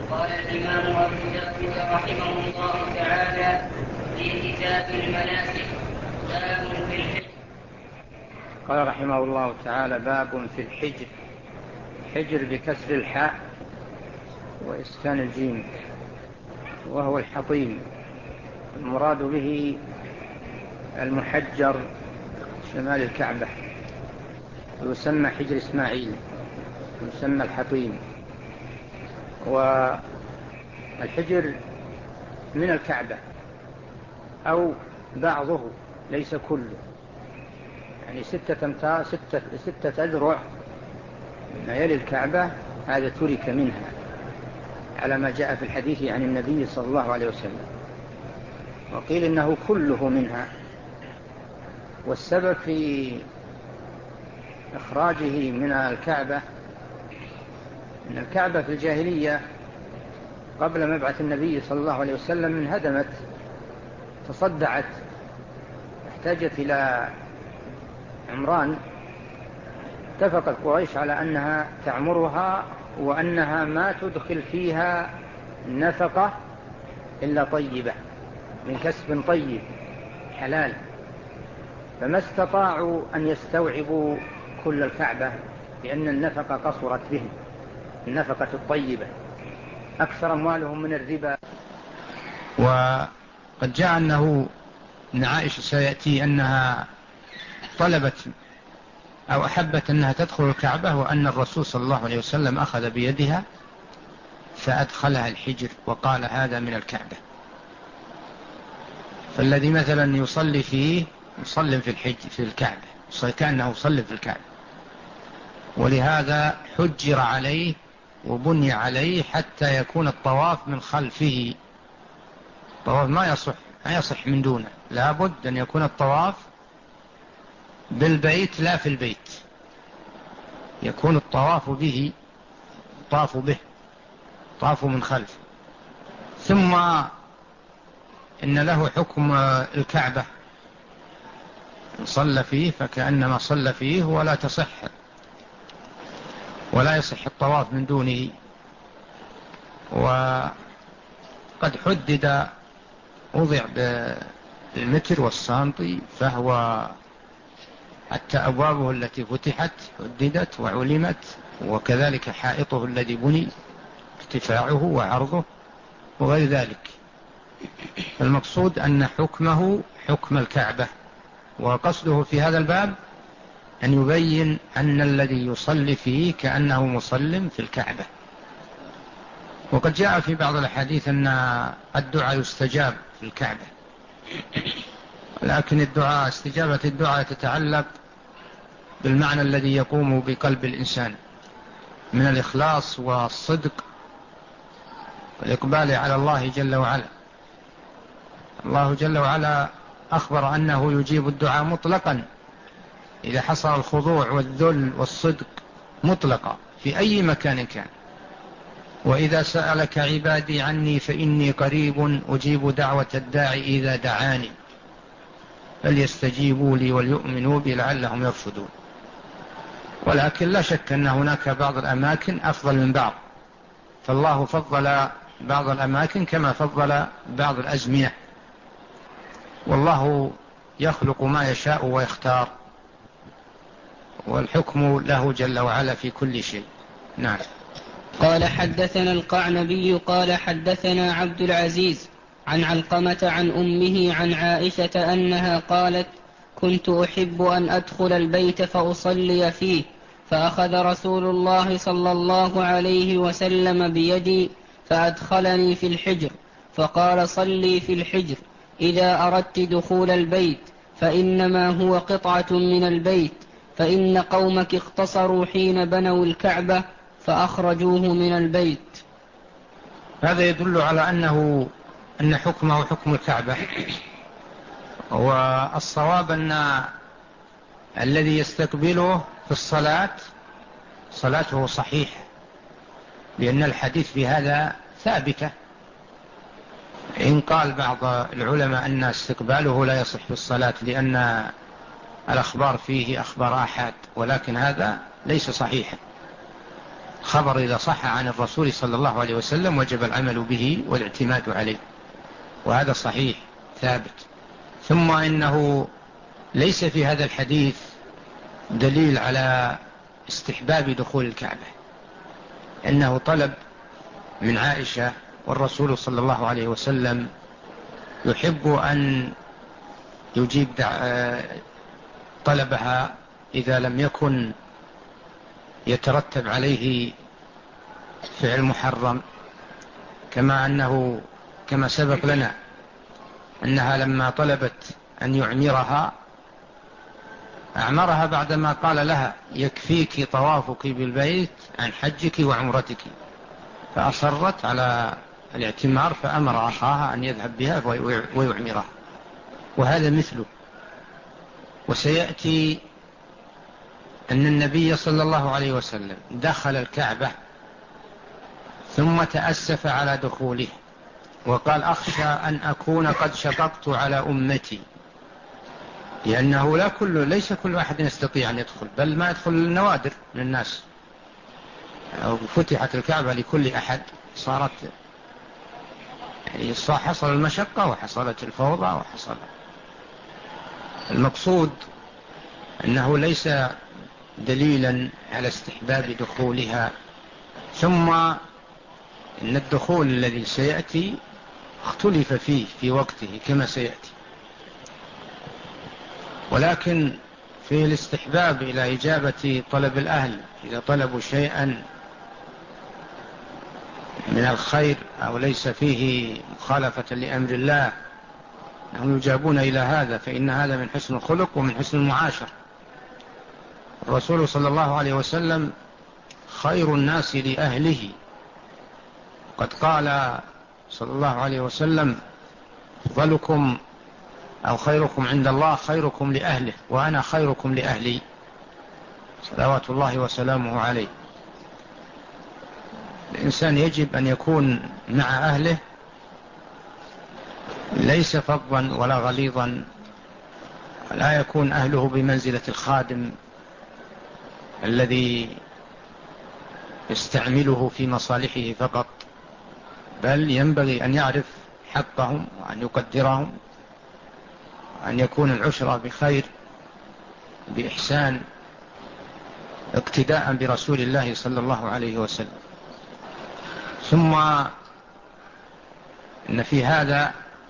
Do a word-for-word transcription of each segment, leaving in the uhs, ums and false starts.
قال الإمام أبو داود رحمه الله تعالى في كتاب المناسك باب في الحجر. قال رحمه الله تعالى باب في الحجر. حجر بكسر الحاء وإسكان الجيم، وهو الحطيم. المراد به المحجر شمال الكعبة، ويسمى حجر إسماعيل، ويسمى الحطيم. والحجر من الكعبة أو بعضه، ليس كله، يعني ستة أمتار ستة, ستة أذرع ما يلي الكعبة، هذا ترك منها على ما جاء في الحديث عن النبي صلى الله عليه وسلم. وقيل إنه كله منها. والسبب في إخراجه من الكعبة أن الكعبة في الجاهلية قبل مبعث النبي صلى الله عليه وسلم انهدمت، تصدعت، احتاجت إلى عمران. اتفقت قريش على أنها تعمرها، وأنها ما تدخل فيها نفقة إلا طيبة من كسب طيب حلال. فما استطاعوا أن يستوعبوا كل الكعبة، لأن النفقة قصرت بهم، النفقة الطيبة. أكثر أموالهم من الربا. وقد جاء أنه من عائشة سيأتي أنها طلبت أو أحبت أنها تدخل الكعبة، وأن الرسول صلى الله عليه وسلم أخذ بيدها فأدخلها الحجر وقال هذا من الكعبة. فالذي مثلا يصلي فيه يصلي في الحجر في الكعبة، كأنه يصلي في الكعبة. ولهذا حجر عليه وبني عليه حتى يكون الطواف من خلفه. الطواف ما يصح ما يصح من دونه، لابد أن يكون الطواف بالبيت لا في البيت، يكون الطواف به، طاف به، طاف من خلف. ثم إن له حكم الكعبة، صلى فيه فكأنما صلى فيه، ولا تصح ولا يصح الطواف من دونه. وقد حدد، وضع بالمتر والسنتي، فهو حتى أبوابه التي فتحت حددت وعلمت، وكذلك حائطه الذي بني ارتفاعه وعرضه وغير ذلك. المقصود أن حكمه حكم الكعبة. وقصده في هذا الباب أن يبين أن الذي يصلي فيه كأنه مصل في الكعبة. وقد جاء في بعض الحديث أن الدعاء يستجاب في الكعبة، لكن الدعاء استجابة الدعاء تتعلق بالمعنى الذي يقوم بقلب الإنسان من الإخلاص والصدق والإقبال على الله جل وعلا. الله جل وعلا أخبر أنه يجيب الدعاء مطلقا إذا حصل الخضوع والذل والصدق مطلقا في أي مكان كان. وإذا سألك عبادي عني فإني قريب أجيب دعوة الداعي إذا دعاني فليستجيبوا لي وليؤمنوا بي لعلهم يرشدون. ولكن لا شك أن هناك بعض الأماكن أفضل من بعض، فالله فضل بعض الأماكن كما فضل بعض الأزمنة، والله يخلق ما يشاء ويختار، والحكم له جل وعلا في كل شيء. نعم. قال حدثنا القعنبي قال حدثنا عبد العزيز عن علقمة عن أمه عن عائشة أنها قالت: كنت أحب أن أدخل البيت فأصلي فيه، فأخذ رسول الله صلى الله عليه وسلم بيدي فأدخلني في الحجر، فقال: صلي في الحجر إذا أردت دخول البيت، فإنما هو قطعة من البيت، فإن قومك اختصروا حين بنوا الكعبة فأخرجوه من البيت. هذا يدل على أنه أن حكمه حكم الكعبة. والصواب أن الذي يستقبله في الصلاة صلاته صحيحة، لأن الحديث بهذا ثابتة. إن قال بعض العلماء أن استقباله لا يصح في الصلاة لأن الأخبار فيه أخبار آحاد، ولكن هذا ليس صحيحا، خبر إذا صح عن الرسول صلى الله عليه وسلم وجب العمل به والاعتماد عليه، وهذا صحيح ثابت. ثم إنه ليس في هذا الحديث دليل على استحباب دخول الكعبة، إنه طلب من عائشة، والرسول صلى الله عليه وسلم يحب أن يجيب طلبها إذا لم يكن يترتب عليه فعل محرم، كما أنه كما سبق لنا أنها لما طلبت أن يعمرها أعمرها بعدما قال لها يكفيك طوافك بالبيت عن حجك وعمرتك، فأصرت على الاعتمار فأمر أخاها أن يذهب بها ويعمرها، وهذا مثله. وسيأتي أن النبي صلى الله عليه وسلم دخل الكعبة ثم تأسف على دخوله وقال أخشى أن أكون قد شققت على أمتي، لأنه لا كل ليس كل واحد يستطيع أن يدخل، بل ما يدخل النوادر من الناس. فتحت الكعبة لكل أحد صارت يعني حصل المشقة وحصلت الفوضى وحصل. المقصود أنه ليس دليلا على استحباب دخولها. ثم إن الدخول الذي سيأتي اختلف فيه في وقته كما سيأتي، ولكن في الاستحباب إلى إجابة طلب الأهل إذا طلبوا شيئا من الخير أو ليس فيه مخالفة لأمر الله هم يجابون إلى هذا، فإن هذا من حسن الخلق ومن حسن المعاشر. الرسول صلى الله عليه وسلم خير الناس لأهله، قد قال صلى الله عليه وسلم أفضلكم أو خيركم عند الله خيركم لأهله وأنا خيركم لأهلي، صلوات الله وسلامه عليه. الإنسان يجب أن يكون مع أهله ليس فظا ولا غليظا، لا يكون أهله بمنزلة الخادم الذي يستعمله في مصالحه فقط، بل ينبغي أن يعرف حقهم وأن يقدرهم وأن يكون العشرة بخير بإحسان اقتداء برسول الله صلى الله عليه وسلم. ثم إن في هذا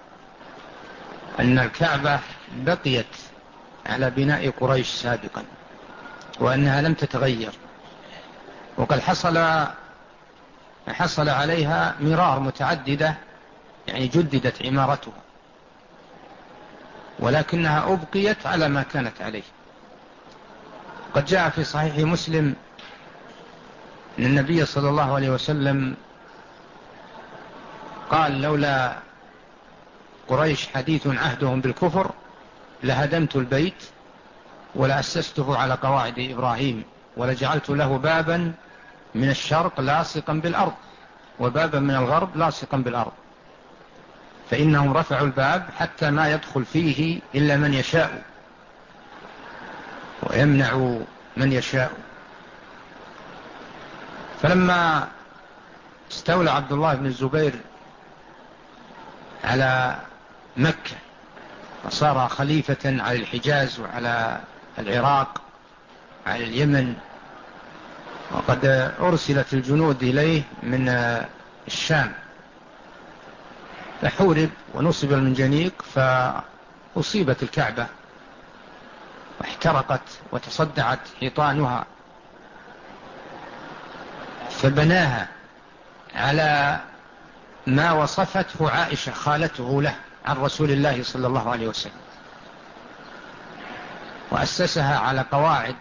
أن الكعبة بقيت على بناء قريش سابقا وأنها لم تتغير، وقد حصل حصل عليها مرار متعددة، يعني جددت عمارتها، ولكنها أبقيت على ما كانت عليه. قد جاء في صحيح مسلم أن النبي صلى الله عليه وسلم قال لولا قريش حديث عهدهم بالكفر لهدمت البيت ولأسسته على قواعد إبراهيم ولجعلت له بابا من الشرق لاصقا بالأرض وبابا من الغرب لاصقا بالأرض، فإنهم رفعوا الباب حتى ما يدخل فيه إلا من يشاء ويمنع من يشاء. فلما استولى عبد الله بن الزبير على مكة وصار خليفة على الحجاز وعلى العراق على اليمن، وقد أرسلت الجنود إليه من الشام، فحورب ونصب المنجنيق فأصيبت الكعبة واحترقت وتصدعت حيطانها، فبناها على ما وصفته عائشة خالته له عن رسول الله صلى الله عليه وسلم، وأسسها على قواعد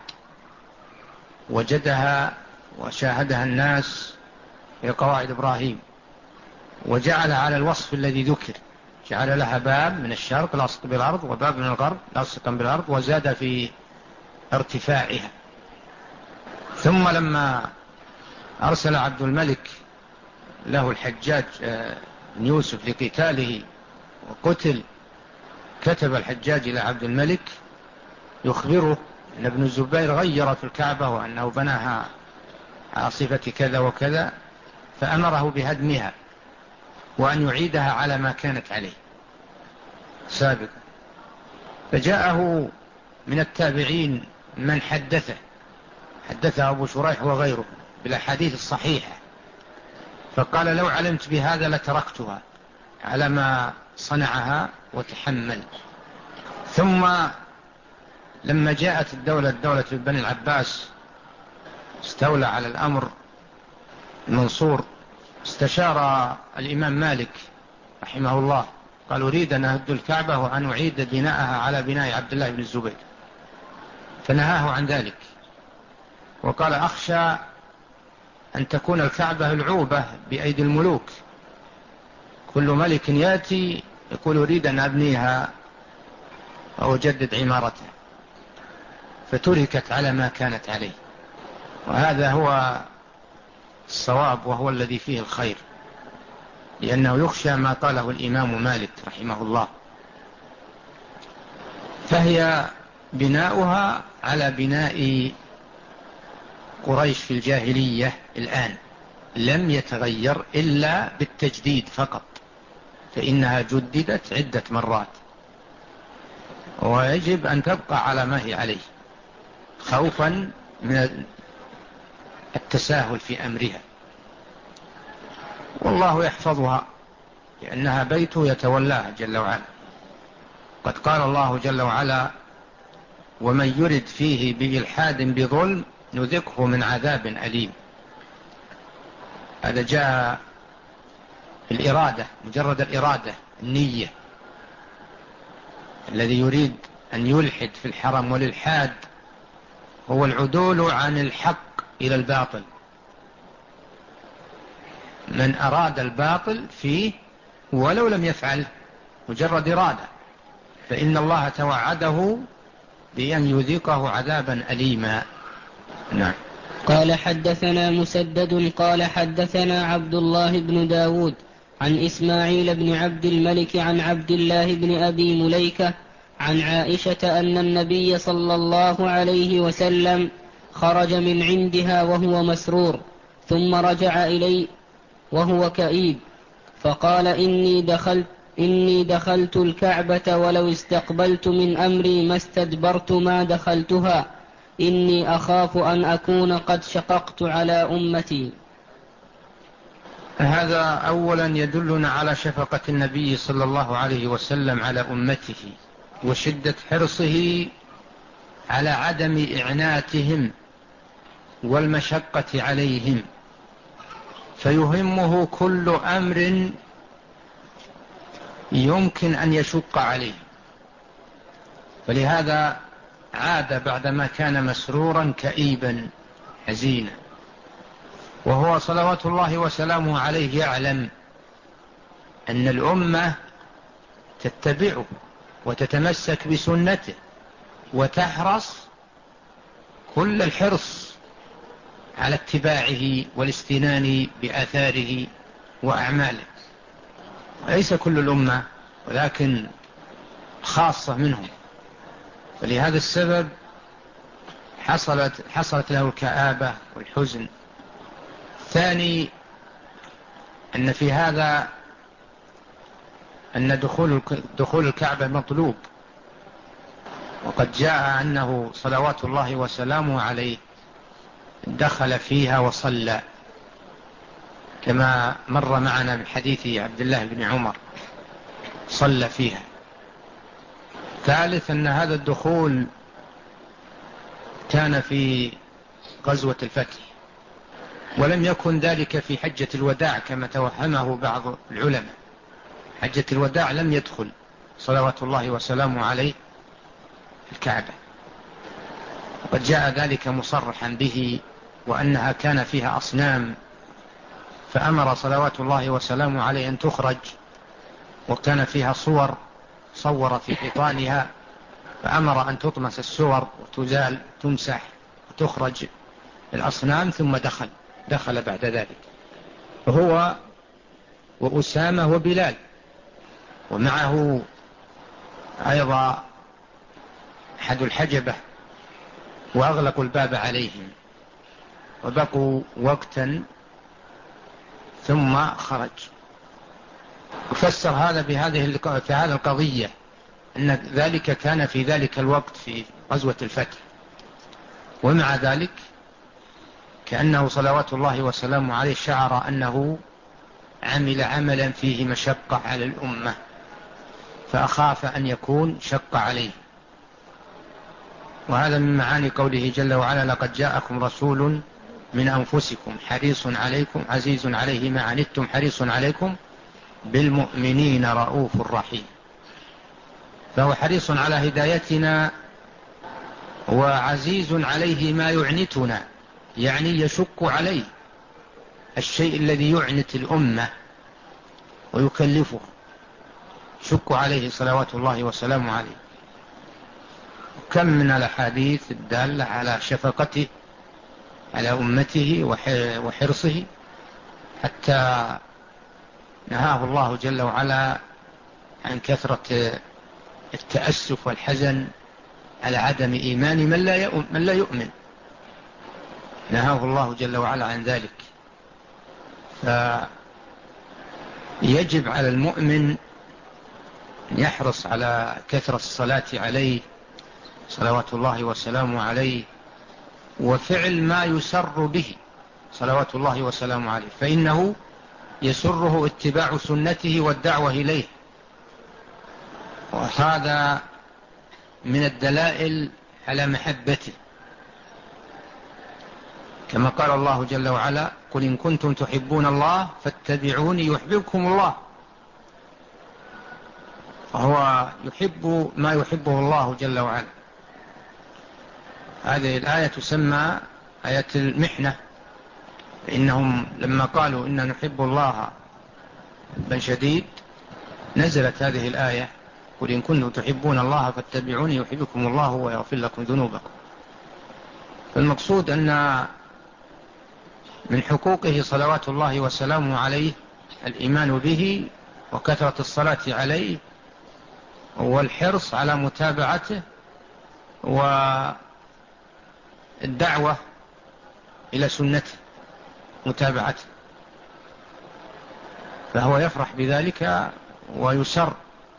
وجدها وشاهدها الناس في قواعد إبراهيم، وجعل على الوصف الذي ذكر، جعل لها باب من الشرق لاصق بالأرض وباب من الغرب لاصقا بالأرض، وزاد في ارتفاعها. ثم لما أرسل عبد الملك له الحجاج بن يوسف لقتاله وقتل، كتب الحجاج إلى عبد الملك يخبره أن ابن الزبير غير في الكعبة وأنه بناها عاصفة كذا وكذا، فأمره بهدمها وأن يعيدها على ما كانت عليه سابقا. فجاءه من التابعين من حدثه حدثه أبو شريح وغيره بالأحاديث الصحيحة، فقال لو علمت بهذا لتركتها على ما صنعها وتحمل. ثم لما جاءت الدولة دولة بني العباس استولى على الأمر المنصور، استشار الإمام مالك رحمه الله، قال أريد أن أهد الكعبة وأن أعيد بناءها على بناء عبد الله بن الزبير، فنهاه عن ذلك وقال أخشى أن تكون الكعبة العوبة بأيدي الملوك، كل ملك يأتي يقول أريد أن أبنيها أو أجدد عمارتها، فتركت على ما كانت عليه. وهذا هو الصواب وهو الذي فيه الخير، لأنه يخشى ما قاله الإمام مالك رحمه الله. فهي بناؤها على بناء قريش في الجاهلية الآن، لم يتغير إلا بالتجديد فقط، فإنها جددت عدة مرات، ويجب أن تبقى على ما هي عليه خوفا من التساهل في أمرها، والله يحفظها لأنها بيته يتولاها جل وعلا. قد قال الله جل وعلا ومن يرد فيه بإلحاد بظلم نذقه من عذاب أليم. هذا جاء الإرادة، مجرد الإرادة النية. الذي يريد أن يلحد في الحرم، والإلحاد هو العدول عن الحق إلى الباطل. من أراد الباطل فيه ولو لم يفعل مجرد إرادة، فإن الله توعده بأن يذيقه عذابا أليما. نعم. قال حدثنا مسدد قال حدثنا عبد الله بن داود عن إسماعيل بن عبد الملك عن عبد الله بن أبي مليكة عن عائشة أن النبي صلى الله عليه وسلم خرج من عندها وهو مسرور، ثم رجع إلي وهو كئيب، فقال إني دخلت, إني دخلت الكعبة ولو استقبلت من أمري ما استدبرت ما دخلتها، إني أخاف أن أكون قد شققت على أمتي. هذا أولا يدلنا على شفقة النبي صلى الله عليه وسلم على أمته وشدة حرصه على عدم إعناتهم والمشقة عليهم، فيهمه كل أمر يمكن أن يشق عليه. فلهذا عاد بعدما كان مسرورا كئيبا حزينا، وهو صلوات الله وسلامه عليه يعلم أن الأمة تتبعه وتتمسك بسنته وتحرص كل الحرص على اتباعه والاستنان بآثاره وأعماله. وليس كل الأمة ولكن خاصة منهم، فلهذا السبب حصلت, حصلت له الكآبة والحزن. ثاني أن في هذا أن دخول, دخول الكعبة مطلوب، وقد جاء أنه صلوات الله وسلامه عليه دخل فيها وصلى كما مر معنا من حديث عبد الله بن عمر، صلى فيها. ثالث أن هذا الدخول كان في غزوة الفتح، ولم يكن ذلك في حجة الوداع كما توهمه بعض العلماء. حجة الوداع لم يدخل صلوات الله وسلامه عليه الكعبة، وقد جاء ذلك مصرحا به، وأنها كان فيها أصنام، فأمر صلوات الله وسلامه عليه أن تخرج، وكان فيها صور صور في حيطانها، فأمر أن تطمس الصور وتزال تمسح وتخرج الأصنام، ثم دخل دخل بعد ذلك وهو وأسامة وبلال، ومعه أيضا أحد الحجبة، وأغلقوا الباب عليهم. وبقوا وقتا ثم خرج. وفسر هذا بهذه في هذه القضية أن ذلك كان في ذلك الوقت في غزوة الفتح، ومع ذلك كأنه صلوات الله وسلامه عليه شعر أنه عمل عملا فيه مشقة على الأمة، فأخاف أن يكون شق عليه. وهذا من معاني قوله جل وعلا: لقد جاءكم رسول من أنفسكم حريص عليكم عزيز عليه ما عنتم حريص عليكم بالمؤمنين رؤوف رحيم. فهو حريص على هدايتنا وعزيز عليه ما يعنتنا، يعني يشق عليه الشيء الذي يعنت الأمة ويكلفه، شق عليه صلوات الله وسلامه عليه. كم من الأحاديث الدالة على شفقته على أمته وحرصه، حتى نهاه الله جل وعلا عن كثرة التأسف والحزن على عدم إيمان من لا يؤمن, من لا يؤمن. نهاه الله جل وعلا عن ذلك. فيجب على المؤمن أن يحرص على كثرة الصلاة عليه صلوات الله وسلامه عليه، وفعل ما يسر به صلوات الله وسلامه عليه، فإنه يسره اتباع سنته والدعوة إليه، وهذا من الدلائل على محبته، كما قال الله جل وعلا: قل إن كنتم تحبون الله فاتبعوني يحببكم الله. فهو يحب ما يحبه الله جل وعلا. هذه الآية تسمى آية المحنة، فإنهم لما قالوا إن نحب الله بل شديد نزلت هذه الآية: قل إن كنتم تحبون الله فاتبعوني يحبكم الله ويغفر لكم ذنوبكم. فالمقصود أن من حقوقه صلوات الله وسلامه عليه الإيمان به وكثرة الصلاة عليه والحرص على متابعته والدعوة إلى سنته متابعته، فهو يفرح بذلك ويسر.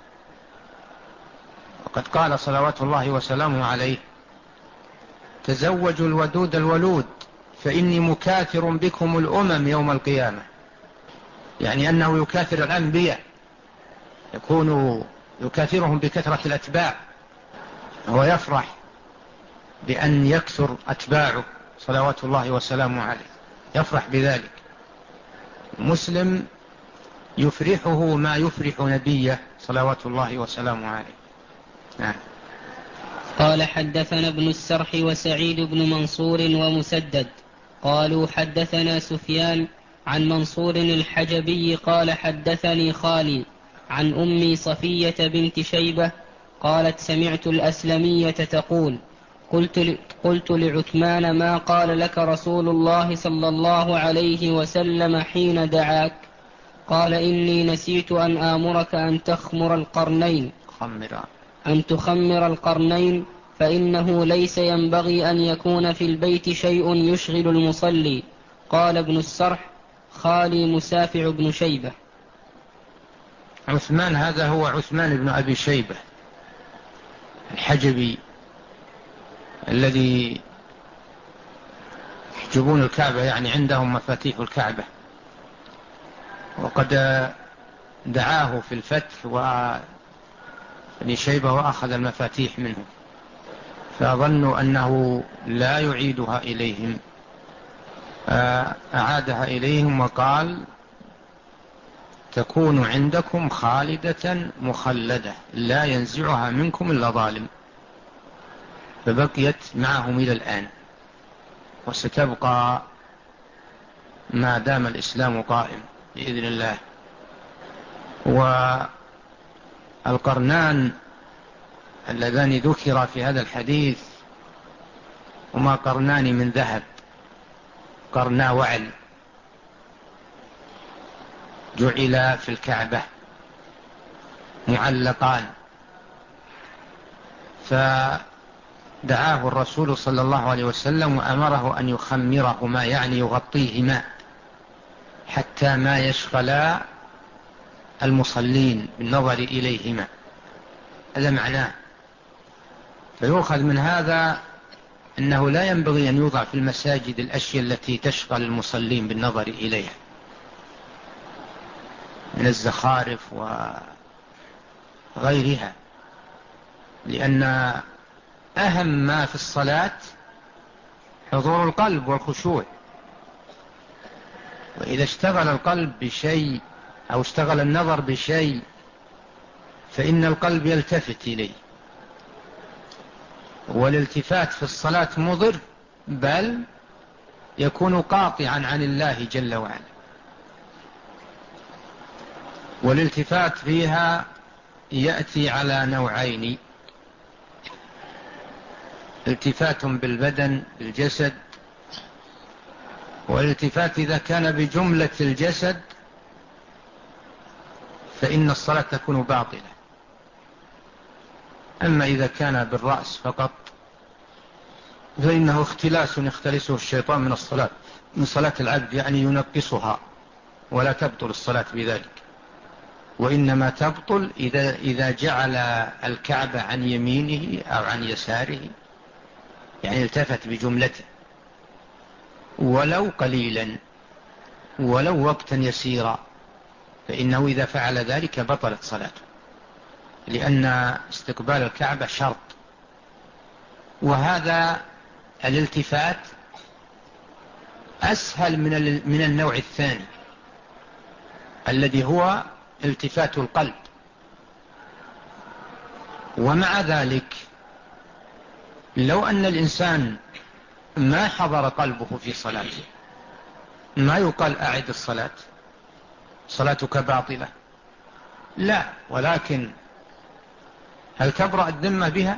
وقد قال صلوات الله وسلامه عليه: تزوجوا الودود الولود فإني مكاثر بكم الأمم يوم القيامة. يعني أنه يكاثر الأنبياء، يكون يكاثرهم بكثرة الأتباع، هو يفرح بأن يكثر أتباعه صلوات الله وسلامه عليه، يفرح بذلك. مسلم يفرحه ما يفرح نبيه صلوات الله وسلامه عليه. نعم. قال: حدثنا ابن السرح وسعيد بن منصور ومسدد قالوا حدثنا سفيان عن منصور الحجبي قال: حدثني خالي عن أمي صفية بنت شيبة قالت: سمعت الأسلمية تقول: قلت, قلت لعثمان: ما قال لك رسول الله صلى الله عليه وسلم حين دعاك؟ قال: إني نسيت أن آمرك أن تخمر القرنين خمر. أن تخمر القرنين، فإنه ليس ينبغي أن يكون في البيت شيء يشغل المصلي. قال ابن السرح: خالي مسافع بن شيبة. عثمان هذا هو عثمان بن أبي شيبة الحجبي الذي يحجبون الكعبة، يعني عندهم مفاتيح الكعبة، وقد دعاه في الفتح وابن شيبة وأخذ المفاتيح منه، فظنوا أنه لا يعيدها إليهم، أعادها إليهم وقال: تكون عندكم خالدة مخلدة لا ينزعها منكم إلا ظالم. فبقيت معهم إلى الآن، وستبقى ما دام الإسلام قائم بإذن الله. والقرنان اللذان ذكر في هذا الحديث هما قرنان من ذهب، قرنا وعل، جعل في الكعبة معلقان، دعاه الرسول صلى الله عليه وسلم وأمره أن يخمرهما، يعني يغطيهما حتى ما يشغل المصلين بالنظر إليهما. هذا معناه. فيؤخذ من هذا أنه لا ينبغي أن يوضع في المساجد الأشياء التي تشغل المصلين بالنظر إليها من الزخارف وغيرها، لأن أهم ما في الصلاة حضور القلب والخشوع. وإذا اشتغل القلب بشيء أو اشتغل النظر بشيء فإن القلب يلتفت إليه، والالتفات في الصلاة مضر، بل يكون قاطعا عن الله جل وعلا. والالتفات فيها يأتي على نوعين: التفات بالبدن بالجسد، والالتفات إذا كان بجملة الجسد فإن الصلاة تكون باطلة. أما إذا كان بالرأس فقط فإنه اختلاس يختلسه الشيطان من الصلاة، من صلاة العبد، يعني ينقصها، ولا تبطل الصلاة بذلك. وإنما تبطل إذا, إذا جعل الكعبة عن يمينه أو عن يساره، يعني التفت بجملته ولو قليلا ولو وقتا يسيرا، فإنه إذا فعل ذلك بطلت صلاته، لأن استقبال الكعبة شرط. وهذا الالتفات أسهل من من النوع الثاني الذي هو التفات القلب. ومع ذلك لو أن الإنسان ما حضر قلبه في صلاته ما يقال أعد الصلاة، صلاتك باطلة، لا، ولكن هل تبرأ الذمة بها؟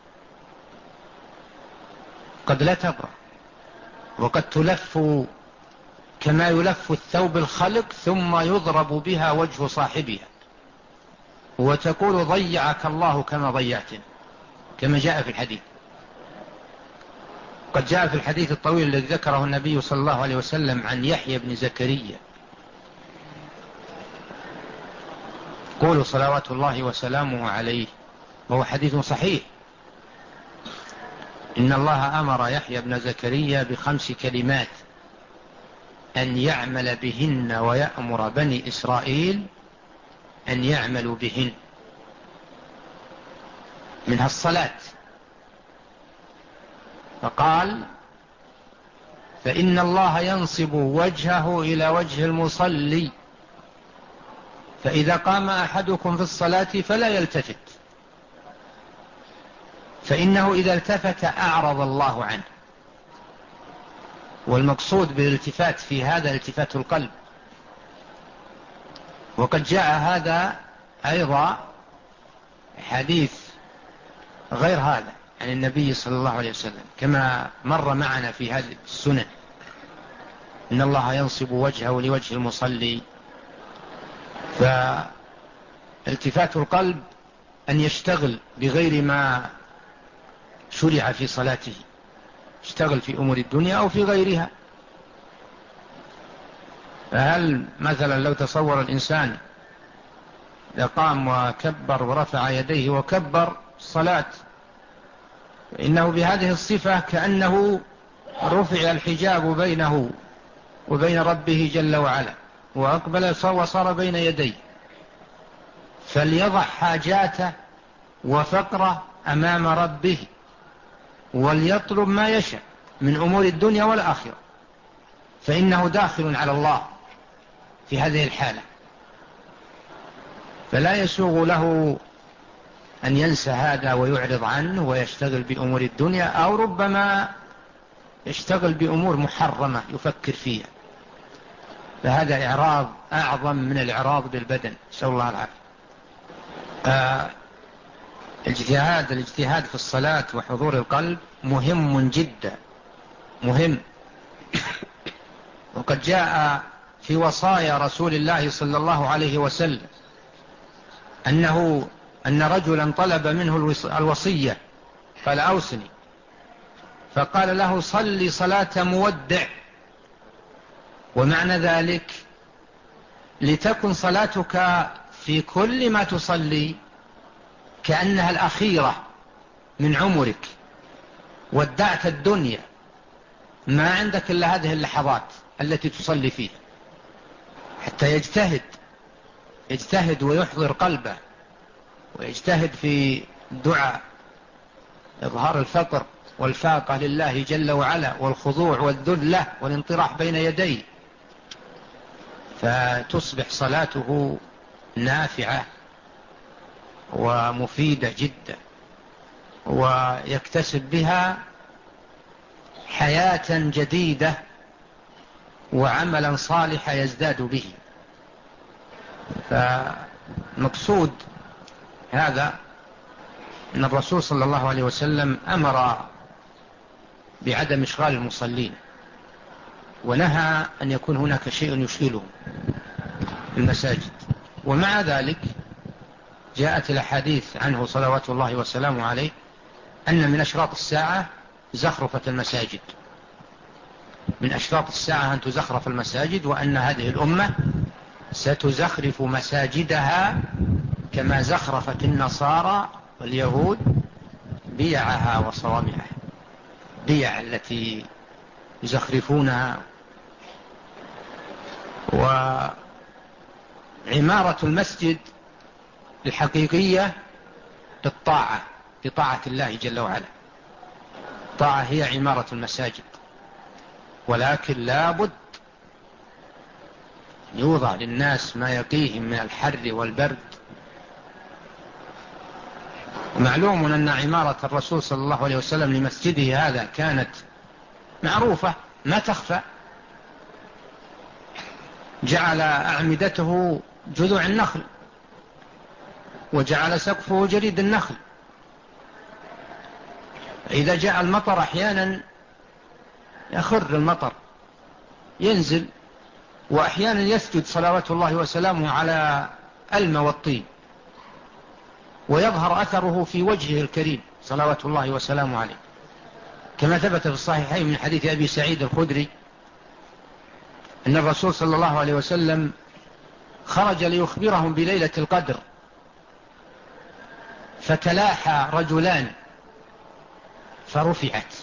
قد لا تبرأ، وقد تلف كما يلف الثوب الخلق ثم يضرب بها وجه صاحبها، وتقول ضيعك الله كما ضيعتني، كما جاء في الحديث. قد جاء في الحديث الطويل الذي ذكره النبي صلى الله عليه وسلم عن يحيى بن زكريا، قولوا صلوات الله وسلامه عليه، وهو حديث صحيح: إن الله أمر يحيى بن زكريا بخمس كلمات أن يعمل بهن ويأمر بني إسرائيل أن يعملوا بهن، منها الصلاة. فقال: فإن الله ينصب وجهه إلى وجه المصلي، فإذا قام أحدكم في الصلاة فلا يلتفت، فإنه إذا التفت أعرض الله عنه. والمقصود بالالتفات في هذا التفات القلب. وقد جاء هذا أيضا حديث غير هذا عن النبي صلى الله عليه وسلم كما مر معنا في هذه السنة: إن الله ينصب وجهه لوجه المصلي. فالتفات القلب أن يشتغل بغير ما شرع في صلاته، يشتغل في أمور الدنيا أو في غيرها. فهل مثلا لو تصور الإنسان قام وكبر ورفع يديه وكبر الصلاة، إنه بهذه الصفة كأنه رفع الحجاب بينه وبين ربه جل وعلا، وأقبل وصار بين يديه، فليضع حاجاته وفقره أمام ربه وليطلب ما يشاء من أمور الدنيا والآخرة، فإنه داخل على الله في هذه الحالة. فلا يسوغ له أن ينسى هذا ويعرض عنه ويشتغل بأمور الدنيا، أو ربما يشتغل بأمور محرمة يفكر فيها، فهذا إعراض أعظم من الإعراض بالبدن، نسأل الله العافية. آه الاجتهاد الاجتهاد في الصلاة وحضور القلب مهم جدا، مهم. وقد جاء في وصايا رسول الله صلى الله عليه وسلم أنه أن رجلا طلب منه الوصية، قال: أوصني، فقال له صلي صلاة مودع. ومعنى ذلك لتكن صلاتك في كل ما تصلي كأنها الأخيرة من عمرك، ودعت الدنيا، ما عندك إلا هذه اللحظات التي تصلي فيها، حتى يجتهد يجتهد ويحضر قلبه، ويجتهد في دعاء إظهار الفقر والفاقة لله جل وعلا، والخضوع والذل له والانطراح بين يديه، فتصبح صلاته نافعة ومفيدة جدا، ويكتسب بها حياة جديدة وعملا صالحا يزداد به. فمقصود هذا أن الرسول صلى الله عليه وسلم أمر بعدم إشغال المصلين، ونهى أن يكون هناك شيء يشغلهم في المساجد. ومع ذلك جاءت الأحاديث عنه صلوات الله وسلامه عليه أن من أشراط الساعة زخرفة المساجد، من أشراط الساعة أن تزخرف المساجد، وأن هذه الأمة ستزخرف مساجدها كما زخرفت النصارى واليهود بيعها وصوامعها، بيع التي يزخرفونها. وعمارة المسجد الحقيقية بالطاعة، بطاعة الله جل وعلا. الطاعة هي عمارة المساجد، ولكن لا بد يوضع للناس ما يقيهم من الحر والبرد. معلوم أن عمارة الرسول صلى الله عليه وسلم لمسجده هذا كانت معروفة ما تخفى. جعل أعمدته جذوع النخل، وجعل سقفه جريد النخل. إذا جاء المطر أحيانا يخر المطر ينزل، وأحيانا يسجد صلوات الله وسلامه على الماء والطين، ويظهر أثره في وجهه الكريم صلوات الله وسلامه عليه، كما ثبت في الصحيحين من حديث أبي سعيد الخدري أن الرسول صلى الله عليه وسلم خرج ليخبرهم بليلة القدر، فتلاحى رجلان فرفعت،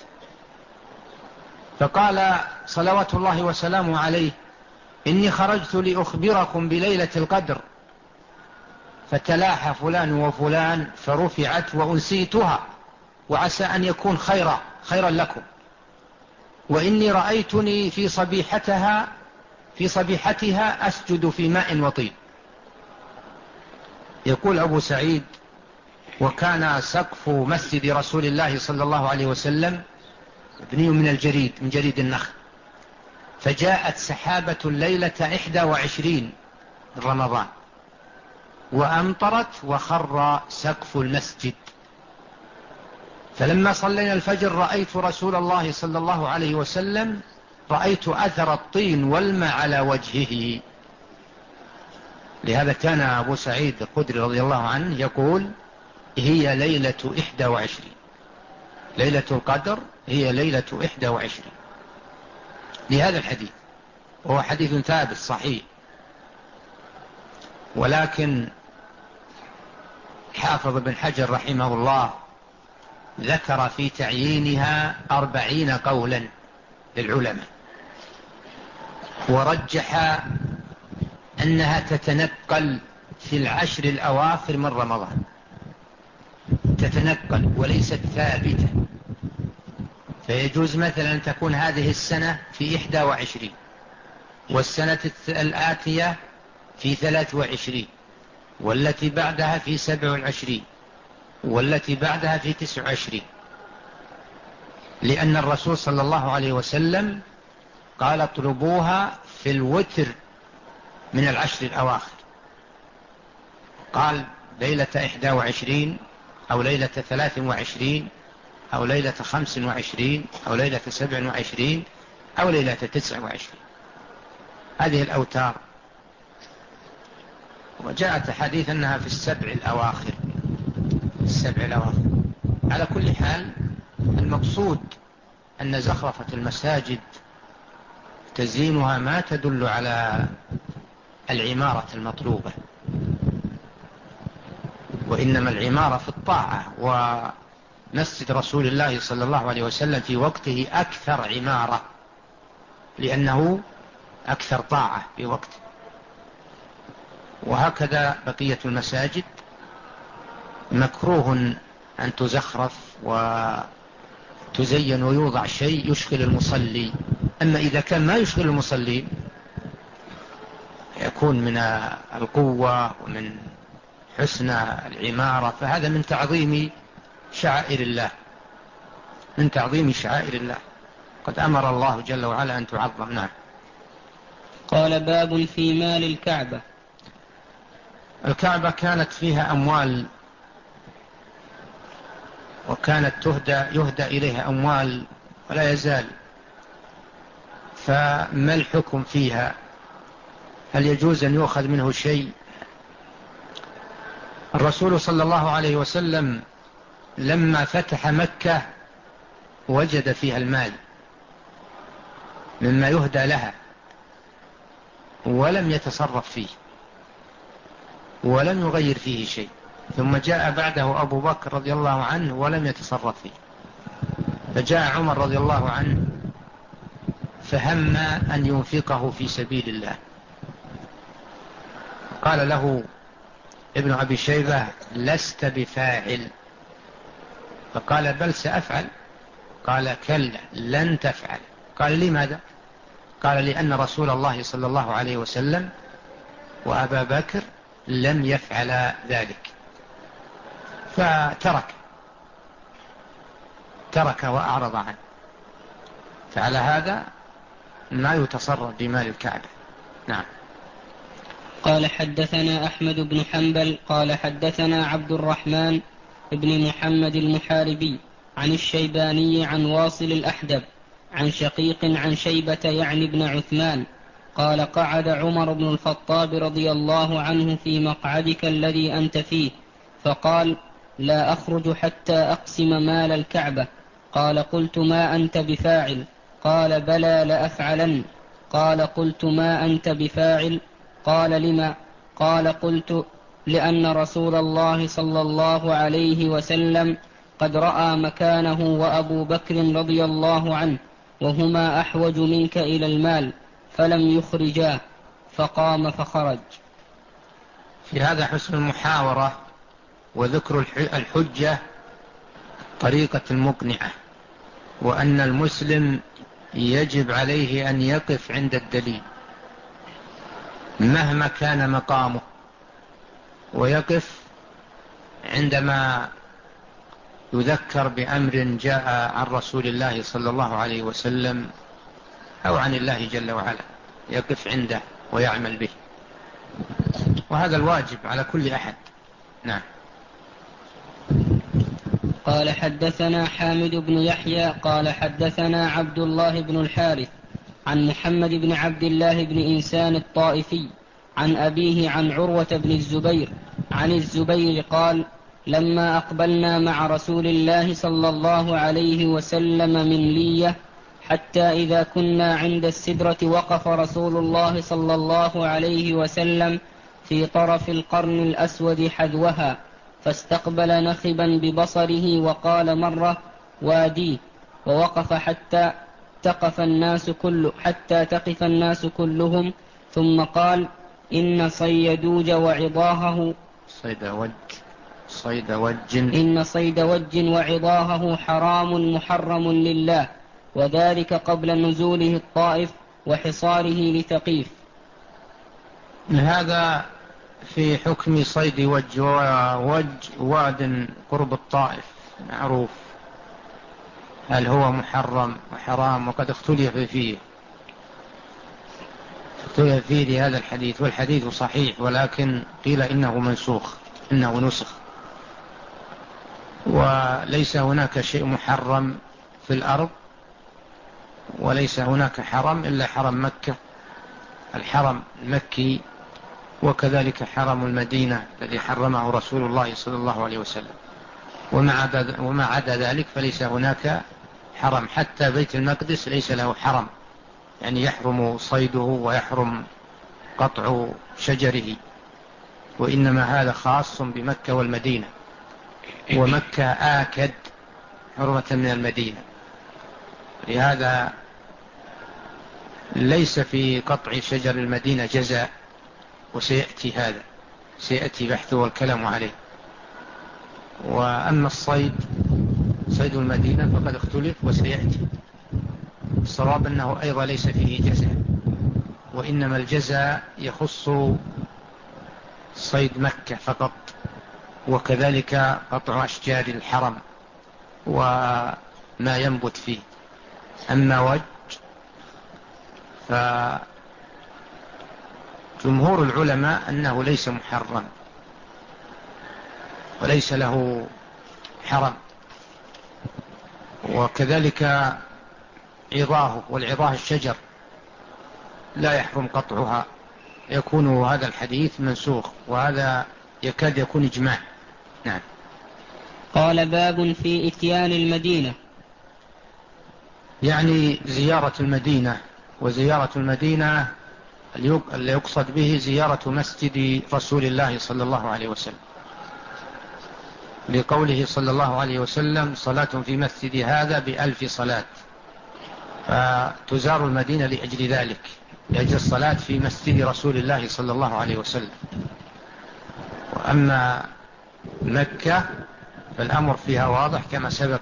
فقال صلوات الله وسلامه عليه إني خرجت لأخبركم بليلة القدر، فتلاحى فلان وفلان فرفعت وأنسيتها، وعسى أن يكون خيرا خيرا لكم، وإني رأيتني في صبيحتها في صبيحتها أسجد في ماء وطين. يقول أبو سعيد وكان سقف مسجد رسول الله صلى الله عليه وسلم مبني من الجريد من جريد النخل، فجاءت سحابة الليلة إحدى وعشرين من رمضان وأمطرت وخر سقف المسجد. فلما صلينا الفجر رأيت رسول الله صلى الله عليه وسلم رأيت أثر الطين والماء على وجهه. لهذا كان أبو سعيد الخدري رضي الله عنه يقول هي ليلة إحدى وعشرين، ليلة القدر هي ليلة إحدى وعشرين، لهذا الحديث، وهو حديث ثابت صحيح. ولكن حافظ بن حجر رحمه الله ذكر في تعيينها أربعين قولا للعلماء، ورجح أنها تتنقل في العشر الأواخر من رمضان، تتنقل وليست ثابتة. فيجوز مثلا أن تكون هذه السنة في إحدى وعشرين، والسنة الآتية في ثلاث وعشرين، والتي بعدها في سبع وعشرين، والتي بعدها في تسع وعشرين، لأن الرسول صلى الله عليه وسلم قال اطلبوها في الوتر من العشر الأواخر، قال ليلة إحدى وعشرين أو ليلة ثلاث وعشرين أو ليلة خمس وعشرين أو ليلة سبع وعشرين أو ليلة تسع وعشرين، هذه الأوتار. وجاءت حديث أنها في السبع الأواخر، السبع الأواخر. على كل حال المقصود أن زخرفة المساجد تزيينها ما تدل على العمارة المطلوبة، وإنما العمارة في الطاعة، ومسجد رسول الله صلى الله عليه وسلم في وقته أكثر عمارة لأنه أكثر طاعة في وقته. وهكذا بقية المساجد مكروه أن تزخرف وتزين ويوضع شيء يشغل المصلي. أما إذا كان ما يشغل المصلي يكون من القوة ومن حسن العمارة، فهذا من تعظيم شعائر الله، من تعظيم شعائر الله، قد أمر الله جل وعلا أن تعظم. نعم. قال باب في مال الكعبة. الكعبة كانت فيها أموال، وكانت تهدى يهدى إليها أموال ولا يزال، فما الحكم فيها؟ هل يجوز أن يؤخذ منه شيء؟ الرسول صلى الله عليه وسلم لما فتح مكة وجد فيها المال مما يهدى لها ولم يتصرف فيه ولم يغير فيه شيء، ثم جاء بعده أبو بكر رضي الله عنه ولم يتصرف فيه، فجاء عمر رضي الله عنه فهم أن ينفقه في سبيل الله، قال له ابن أبي شيبة لست بفاعل، فقال بل سأفعل، قال كلا لن تفعل، قال لماذا؟ قال لأن رسول الله صلى الله عليه وسلم وأبا بكر لم يفعل ذلك، فترك ترك وأعرض عنه. فعلى هذا ما يتصرف بمال الكعبة. نعم. قال حدثنا أحمد بن حنبل قال حدثنا عبد الرحمن بن محمد المحاربي عن الشيباني عن واصل الأحدب عن شقيق عن شيبة يعني بن عثمان قال قعد عمر بن الخطاب رضي الله عنه في مقعدك الذي أنت فيه، فقال لا أخرج حتى أقسم مال الكعبة. قال قلت ما أنت بفاعل؟ قال بلى لأفعلن. قال قلت ما أنت بفاعل؟ قال لما؟ قال قلت لأن رسول الله صلى الله عليه وسلم قد رأى مكانه وأبو بكر رضي الله عنه وهما أحوج منك إلى المال فلم يخرجاه، فقام فخرج. في هذا حسن المحاورة وذكر الحجة طريقة المقنعة، وأن المسلم يجب عليه أن يقف عند الدليل مهما كان مقامه، ويقف عندما يذكر بأمر جاء عن رسول الله صلى الله عليه وسلم أو عن الله جل وعلا، يقف عنده ويعمل به، وهذا الواجب على كل أحد. نعم. قال حدثنا حامد بن يحيى قال حدثنا عبد الله بن الحارث عن محمد بن عبد الله بن إنسان الطائفي عن أبيه عن عروة بن الزبير عن الزبير قال لما أقبلنا مع رسول الله صلى الله عليه وسلم من لية حتى إذا كنا عند السدرة وقف رسول الله صلى الله عليه وسلم في طرف القرن الأسود حذوها، فاستقبل نخبا ببصره وقال مرة واديه، ووقف حتى تقف الناس كل حتى تقف الناس كلهم، ثم قال إن صيدوج وعضاهه صيد وج صيد وج إن صيد وج وعضاهه حرام محرم لله، وذلك قبل نزوله الطائف وحصاره لثقيف. هذا في حكم صيد وج، ووج واد قرب الطائف معروف، هل هو محرم وحرام؟ وقد اختلف فيه اختلف فيه لهذا الحديث، والحديث صحيح، ولكن قيل إنه منسوخ، إنه نسخ، وليس هناك شيء محرم في الأرض، وليس هناك حرم إلا حرم مكة، الحرم المكي، وكذلك حرم المدينة الذي حرمه رسول الله صلى الله عليه وسلم، وما عدا ذلك فليس هناك حرم، حتى بيت المقدس ليس له حرم، يعني يحرم صيده ويحرم قطع شجره، وإنما هذا خاص بمكة والمدينة، ومكة آكد حرمة من المدينة، لهذا ليس في قطع شجر المدينة جزاء، وسيأتي هذا سيأتي بحثه والكلام عليه. وأما الصيد صيد المدينة فقد اختلف وسيأتي. الصواب أنه أيضا ليس فيه جزاء، وإنما الجزاء يخص صيد مكة فقط، وكذلك قطع أشجار الحرم وما ينبت فيه. أما وج فجمهور العلماء أنه ليس محرم وليس له حرم، وكذلك عظاه، والعظاه الشجر لا يحرم قطعها، يكون هذا الحديث منسوخ، وهذا يكاد يكون إجماع. نعم. قال باب في إتيان المدينة، يعني زيارة المدينة، وزيارة المدينة اللي يقصد به زيارة مسجد رسول الله صلى الله عليه وسلم، لقوله صلى الله عليه وسلم صلاة في مسجد هذا بألف صلاة، فتزار المدينة لأجل ذلك، لأجل الصلاة في مسجد رسول الله صلى الله عليه وسلم. وأما مكة فالأمر فيها واضح كما سبق.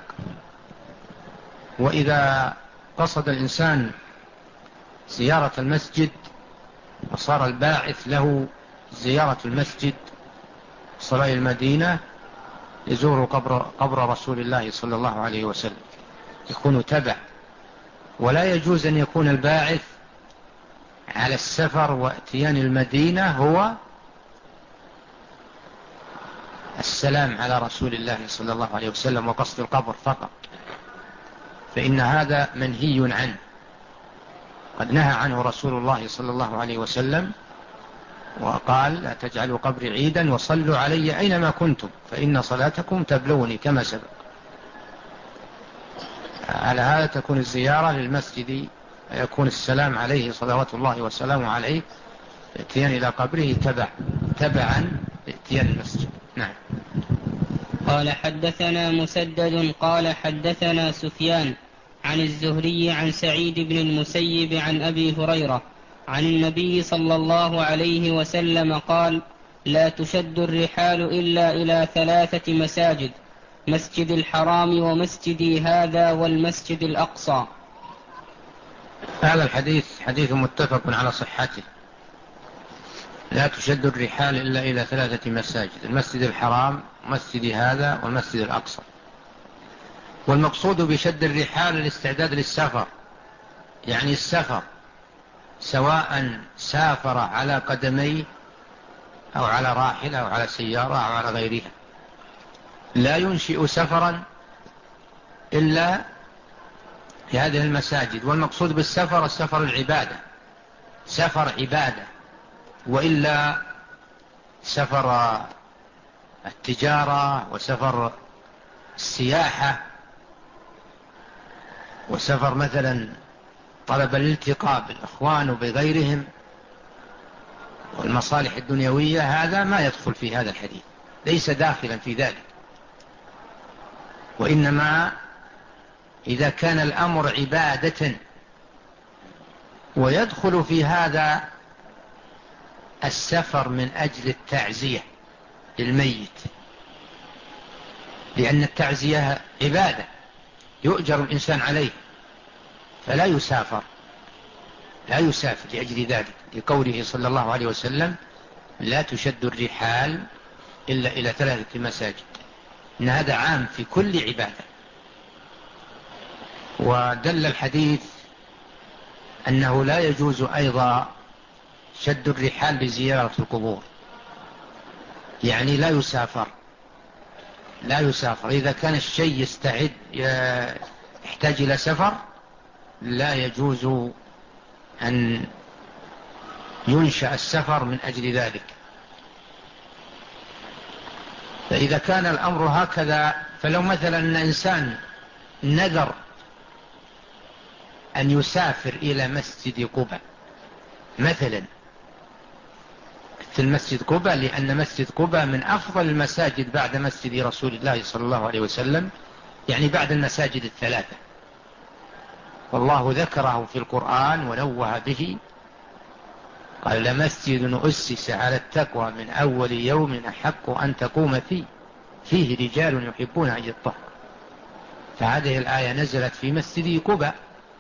وإذا قصد الإنسان زيارة المسجد وصار الباعث له زيارة المسجد صلاة المدينة، يزور قبر, قبر رسول الله صلى الله عليه وسلم، يكون تبع. ولا يجوز أن يكون الباعث على السفر واتيان المدينة هو السلام على رسول الله صلى الله عليه وسلم وقصد القبر فقط، فإن هذا منهي عنه، قد نهى عنه رسول الله صلى الله عليه وسلم وقال لا تجعلوا قبري عيدا وصلوا علي أينما كنتم فإن صلاتكم تبلغني، كما سبق. على هذا تكون الزيارة للمسجد، يكون السلام عليه صلوات الله وسلامه عليه اتيان إلى قبره تبع تبعا اتيان المسجد. نعم. قال حدثنا مسدد قال حدثنا سفيان عن الزهري عن سعيد بن المسيب عن أبي هريرة عن النبي صلى الله عليه وسلم قال: لا تشد الرحال إلا إلى ثلاثة مساجد: مسجد الحرام ومسجدي هذا والمسجد الأقصى. هذا الحديث حديث متفق على صحته. لا تشد الرحال إلا إلى ثلاثة مساجد: المسجد الحرام ومسجد هذا والمسجد الأقصى. والمقصود بشد الرحال الاستعداد للسفر، يعني السفر سواء سافر على قدميه أو على راحلة أو على سيارة أو على غيرها، لا ينشئ سفرا إلا في هذه المساجد. والمقصود بالسفر السفر العبادة، سفر عبادة، وإلا سفر التجارة وسفر السياحة وسفر مثلا طلب الالتقاء بالإخوان وبغيرهم والمصالح الدنيوية، هذا ما يدخل في هذا الحديث، ليس داخلا في ذلك. وإنما إذا كان الأمر عبادة ويدخل في هذا السفر من أجل التعزية للميت، لأن التعزية عبادة يؤجر الإنسان عليه، فلا يسافر لا يسافر لأجل ذلك، لقوله صلى الله عليه وسلم: لا تشد الرحال إلا إلى ثلاثة مساجد، إن هذا عام في كل عبادة. ودل الحديث أنه لا يجوز أيضا شد الرحال لزيارة القبور، يعني لا يسافر لا يسافر إذا كان الشيء يستعد يحتاج إلى سفر، لا يجوز أن ينشأ السفر من أجل ذلك. فإذا كان الأمر هكذا، فلو مثلا إنسان نذر أن يسافر إلى مسجد قباء مثلا في المسجد قباء، لأن مسجد قباء من أفضل المساجد بعد مسجد رسول الله صلى الله عليه وسلم، يعني بعد المساجد الثلاثة، والله ذكره في القرآن ونوه به، قال لمسجد أسس على التقوى من أول يوم أحق أن تقوم فيه فيه رجال يحبون أن يطهروا. فهذه الآية نزلت في مسجد قباء.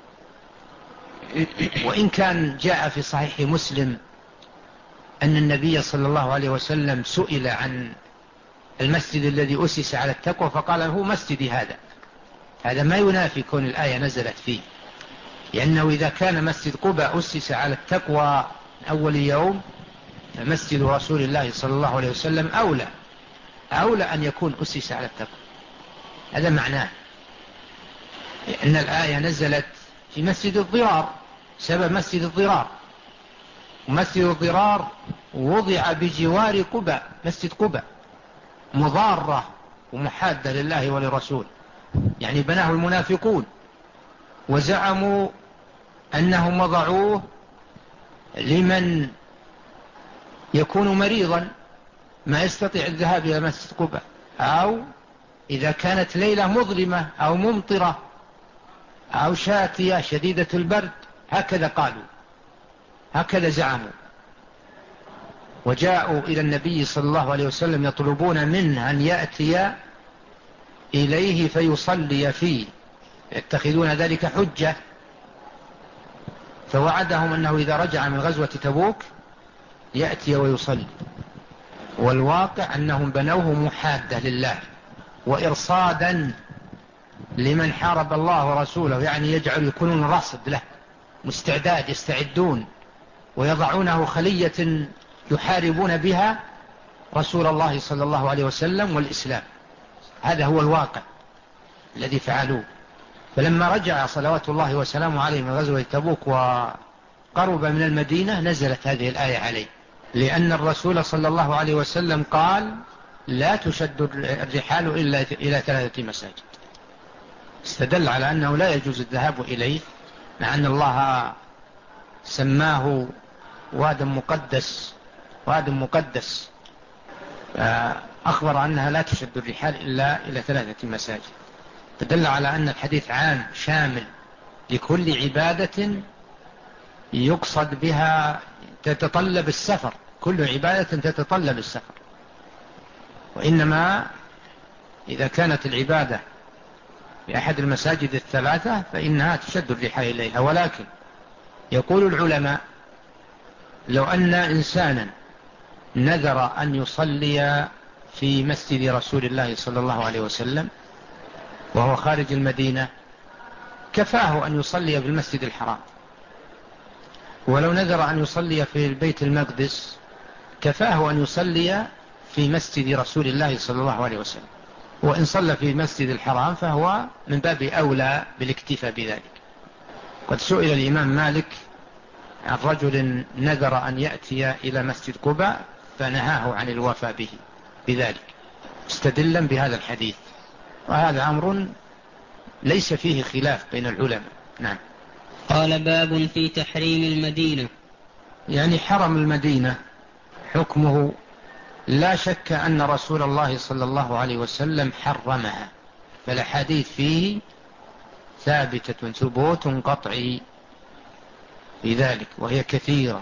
وإن كان جاء في صحيح مسلم أن النبي صلى الله عليه وسلم سئل عن المسجد الذي أسس على التقوى فقال هو مسجدي هذا، هذا ما ينافي كون الآية نزلت فيه، لأنه إذا كان مسجد قباء أسس على التقوى من أول يوم فمسجد رسول الله صلى الله عليه وسلم أولى أولى أن يكون أسس على التقوى. هذا معناه، لأن الآية نزلت في مسجد الضرار سبب مسجد الضرار، ومسجد الضرار وضع بجوار قباء، مسجد قباء مضارة ومحادة لله ولرسول، يعني بناه المنافقون وزعموا أنهم وضعوه لمن يكون مريضا ما يستطيع الذهاب إلى مسجد قباء، أو إذا كانت ليلة مظلمة أو ممطرة أو شاتية شديدة البرد، هكذا قالوا، هكذا زعموا، وجاءوا إلى النبي صلى الله عليه وسلم يطلبون منه أن يأتي إليه فيصلي فيه، يتخذون ذلك حجة. فوعدهم أنه إذا رجع من غزوة تبوك يأتي ويصلي، والواقع أنهم بنوه محادة لله وإرصادا لمن حارب الله ورسوله، يعني يجعل يكونون رصد له، مستعداد، يستعدون ويضعونه خلية يحاربون بها رسول الله صلى الله عليه وسلم والإسلام. هذا هو الواقع الذي فعلوه. فلما رجع صلوات الله وسلامه عليه من غزوة تبوك وقرب من المدينة نزلت هذه الآية عليه، لأن الرسول صلى الله عليه وسلم قال لا تشد الرحال إلا إلى ثلاثة مساجد، استدل على أنه لا يجوز الذهاب إليه، مع أن الله سماه واد مقدس، واد مقدس، أخبر أنها لا تشد الرحال إلا إلى ثلاثة مساجد، تدل على أن الحديث عام شامل لكل عبادة يقصد بها تتطلب السفر، كل عبادة تتطلب السفر. وإنما إذا كانت العبادة بأحد المساجد الثلاثة فإنها تشد الرحال إليها. ولكن يقول العلماء لو أن إنسانا نذر أن يصلي في مسجد رسول الله صلى الله عليه وسلم وهو خارج المدينة كفاه أن يصلي بالمسجد الحرام، ولو نذر أن يصلي في البيت المقدس كفاه أن يصلي في مسجد رسول الله صلى الله عليه وسلم، وإن صلى في مسجد الحرام فهو من باب أولى بالاكتفاء بذلك. قد سئل الإمام مالك عن رجل نذر أن يأتي إلى مسجد قباء فنهاه عن الوفاء به بذلك استدلا بهذا الحديث، وهذا أمر ليس فيه خلاف بين العلماء. نعم. قال باب في تحريم المدينة، يعني حرم المدينة حكمه لا شك أن رسول الله صلى الله عليه وسلم حرمها، فالحديث فيه ثابتة ثبوت قطعي في ذلك وهي كثيرة،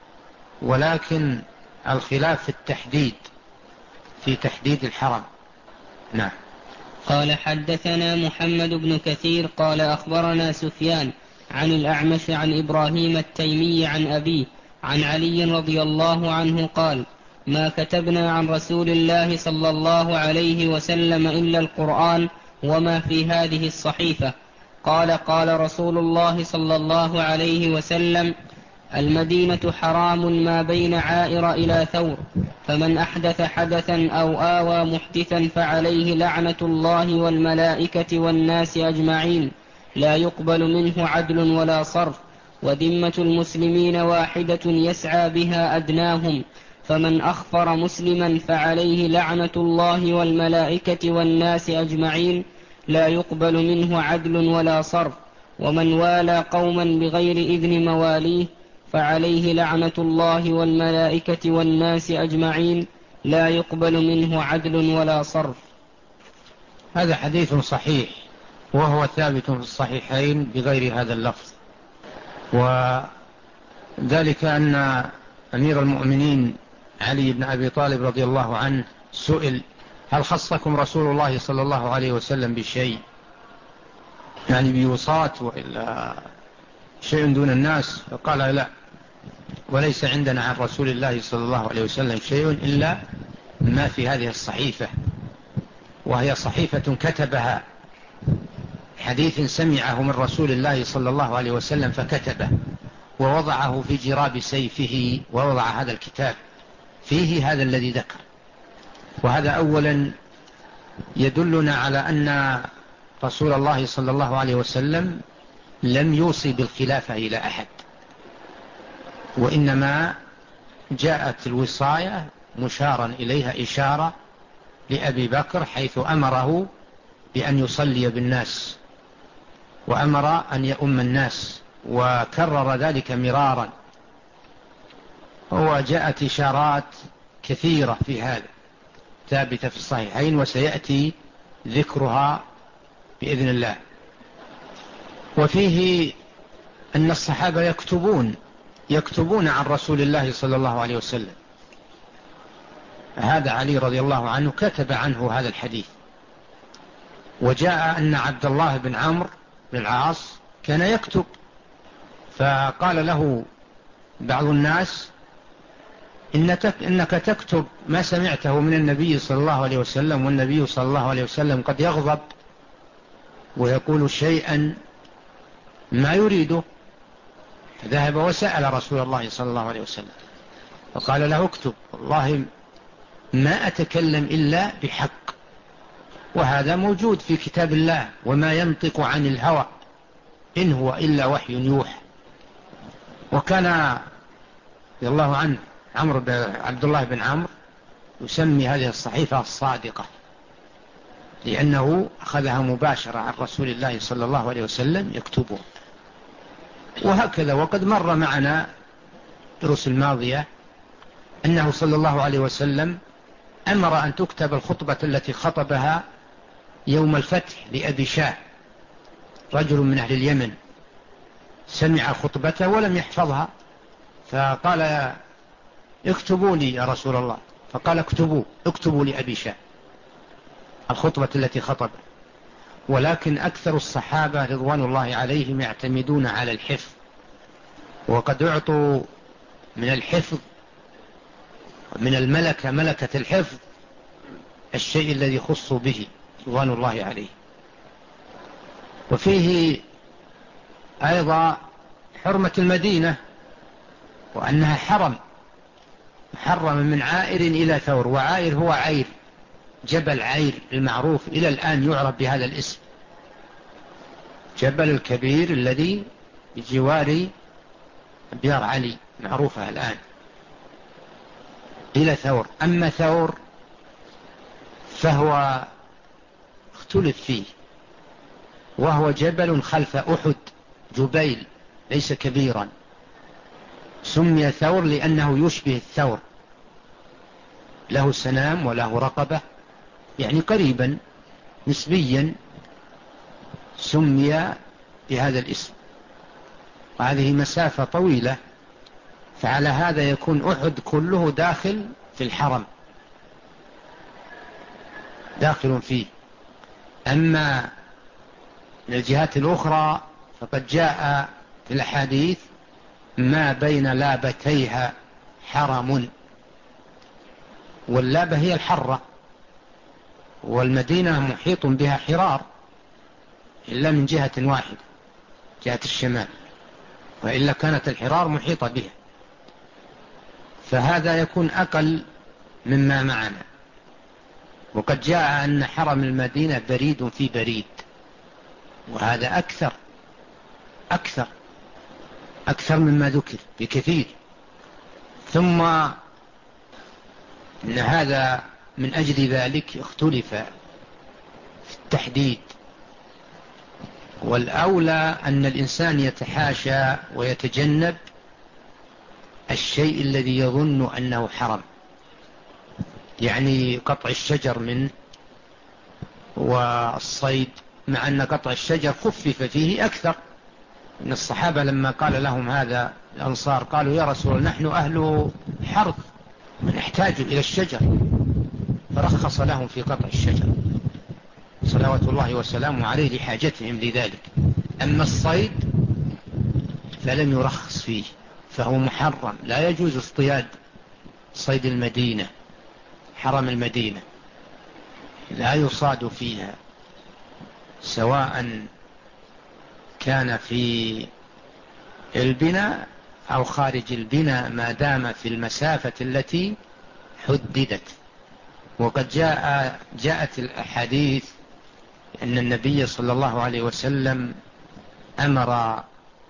ولكن الخلاف في التحديد، في تحديد الحرم. نعم. قال حدثنا محمد بن كثير قال أخبرنا سفيان عن الأعمش عن إبراهيم التيمي عن أبيه عن علي رضي الله عنه قال ما كتبنا عن رسول الله صلى الله عليه وسلم إلا القرآن وما في هذه الصحيفة. قال قال رسول الله صلى الله عليه وسلم المدينة حرام ما بين عائر إلى ثور، فمن أحدث حدثا أو آوى محدثا فعليه لعنة الله والملائكة والناس أجمعين لا يقبل منه عدل ولا صرف، وذمة المسلمين واحدة يسعى بها أدناهم، فمن أخفر مسلما فعليه لعنة الله والملائكة والناس أجمعين لا يقبل منه عدل ولا صرف، ومن والى قوما بغير إذن مواليه فعليه لعنة الله والملائكة والناس أجمعين لا يقبل منه عدل ولا صرف. هذا حديث صحيح وهو ثابت في الصحيحين بغير هذا اللفظ، وذلك أن أمير المؤمنين علي بن أبي طالب رضي الله عنه سئل: هل خصكم رسول الله صلى الله عليه وسلم بشيء، يعني بوصات وإلا شيء دون الناس؟ فقال: لا، وليس عندنا عن رسول الله صلى الله عليه وسلم شيء إلا ما في هذه الصحيفة، وهي صحيفة كتبها، حديث سمعه من رسول الله صلى الله عليه وسلم فكتبه ووضعه في جراب سيفه، ووضع هذا الكتاب فيه هذا الذي ذكر. وهذا أولا يدلنا على أن رسول الله صلى الله عليه وسلم لم يوصي بالخلافة إلى أحد، وإنما جاءت الوصاية مشارا إليها إشارة لأبي بكر، حيث أمره بأن يصلي بالناس وأمر أن يؤم الناس، وكرر ذلك مرارا. وجاءت إشارات كثيرة في هذا ثابتة في الصحيحين، وسيأتي ذكرها بإذن الله. وفيه أن الصحابة يكتبون يكتبون عن رسول الله صلى الله عليه وسلم. هذا علي رضي الله عنه كتب عنه هذا الحديث. وجاء أن عبد الله بن عمرو بن العاص كان يكتب، فقال له بعض الناس: إنك تكتب ما سمعته من النبي صلى الله عليه وسلم، والنبي صلى الله عليه وسلم قد يغضب ويقول شيئا ما يريده. فذهب وسأل رسول الله صلى الله عليه وسلم فقال له: اكتب، والله ما أتكلم إلا بحق، وهذا موجود في كتاب الله، وما ينطق عن الهوى إن هو إلا وحي يوحى. وكان رضي الله عنه عمرو عبد الله بن عمرو يسمي هذه الصحيفة الصادقة، لأنه أخذها مباشرة عن رسول الله صلى الله عليه وسلم يكتبه. وهكذا وقد مر معنا دروس الماضية أنه صلى الله عليه وسلم أمر أن تكتب الخطبة التي خطبها يوم الفتح لأبي شاه، رجل من أهل اليمن سمع خطبته ولم يحفظها، فقال: اكتبوا لي يا رسول الله. فقال: اكتبوا اكتبوا لأبي شاه الخطبة التي خطب. ولكن أكثر الصحابة رضوان الله عليهم يعتمدون على الحفظ، وقد أعطوا من الحفظ من الملكة ملكة الحفظ الشيء الذي خصوا به رضوان الله عليه. وفيه أيضا حرمة المدينة، وأنها حرم محرم من عائر إلى ثور. وعائر هو عير، جبل عير المعروف إلى الآن يعرف بهذا الاسم، جبل الكبير الذي بجوار بيار علي معروفة الآن، إلى ثور. أما ثور فهو اختلف فيه، وهو جبل خلف أحد، جبيل ليس كبيرا، سمي ثور لأنه يشبه الثور، له سنام وله رقبة، يعني قريبا نسبيا سمي بهذا الاسم. وهذه مسافة طويلة، فعلى هذا يكون أحد كله داخل في الحرم، داخل فيه. أما من الجهات الأخرى فقد جاء في الحديث: ما بين لابتيها حرم. واللابة هي الحرة، والمدينة محيط بها حرار إلا من جهة واحدة، جهة الشمال، وإلا كانت الحرار محيطة بها. فهذا يكون أقل مما معنا. وقد جاء أن حرم المدينة بريد في بريد، وهذا أكثر أكثر أكثر مما ذكر بكثير. ثم إن هذا من أجل ذلك اختلف في التحديد، والأولى أن الإنسان يتحاشى ويتجنب الشيء الذي يظن أنه حرام، يعني قطع الشجر منه والصيد، مع أن قطع الشجر خفف فيه أكثر. إن الصحابة لما قال لهم هذا الأنصار قالوا يا رسول الله نحن أهل حرث ونحتاج إلى الشجر، فرخص لهم في قطع الشجر صلوات الله وسلامه عليه لحاجتهم لذلك. أما الصيد فلم يرخص فيه، فهو محرم، لا يجوز اصطياد صيد المدينة، حرم المدينة لا يصاد فيها، سواء كان في البناء أو خارج البناء، ما دام في المسافة التي حددت. وقد جاء جاءت الأحاديث أن النبي صلى الله عليه وسلم أمر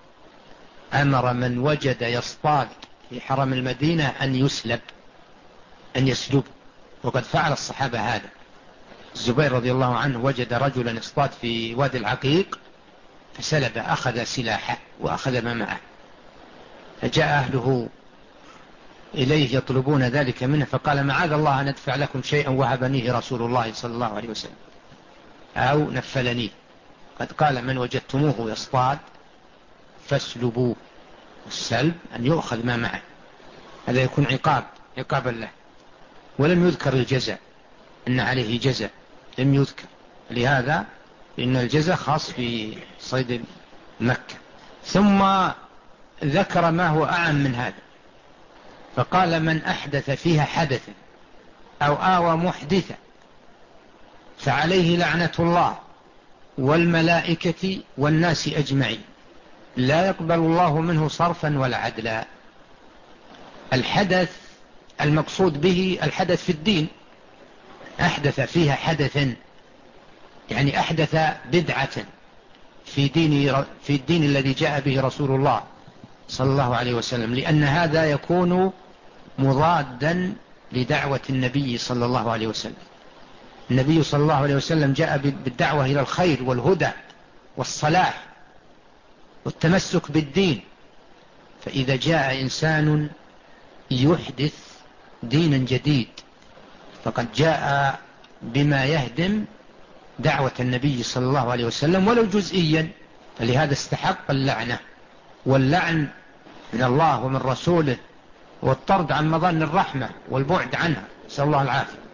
أمر من وجد يصطاد في حرم المدينة أن يسلب، أن يسلب، وقد فعل الصحابة هذا. الزبير رضي الله عنه وجد رجلا يصطاد في وادي العقيق فسلب، أخذ سلاحه وأخذ ما معه، فجاء أهله إليه يطلبون ذلك منه، فقال معاذ الله أن ندفع لكم شيئا وهبنيه رسول الله صلى الله عليه وسلم أو نفلنيه. قد قال من وجدتموه يصطاد فاسلبوه، السلب أن يؤخذ ما معه، هذا يكون عقاب عقابا له. ولم يذكر الجزاء أن عليه جزاء، لم يذكر، لهذا إن الجزاء خاص في صيد مكة. ثم ذكر ما هو أعم من هذا، فقال من أحدث فيها حدثا أو آوى محدثا فعليه لعنة الله والملائكة والناس أجمعين لا يقبل الله منه صرفا ولا عدلا. الحدث المقصود به الحدث في الدين، أحدث فيها حدثا يعني أحدث بدعة في دين في الدين الذي جاء به رسول الله صلى الله عليه وسلم، لأن هذا يكون مضادا لدعوة النبي صلى الله عليه وسلم. النبي صلى الله عليه وسلم جاء بالدعوة إلى الخير والهدى والصلاح والتمسك بالدين، فإذا جاء إنسان يحدث دينا جديد فقد جاء بما يهدم دعوة النبي صلى الله عليه وسلم ولو جزئيا، فلهذا استحق اللعنة، واللعن من الله ومن رسوله، والطرد عن مظن الرحمة والبعد عنها، نسأل الله العافية.